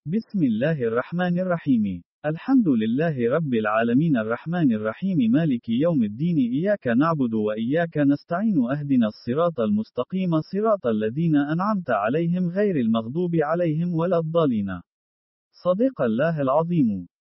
بسم الله الرحمن الرحيم. الحمد لله رب العالمين الرحمن الرحيم مالك يوم الدين إياك نعبد وإياك نستعين اهدنا الصراط المستقيم صراط الذين أنعمت عليهم غير المغضوب عليهم ولا الضالين. صدق الله العظيم.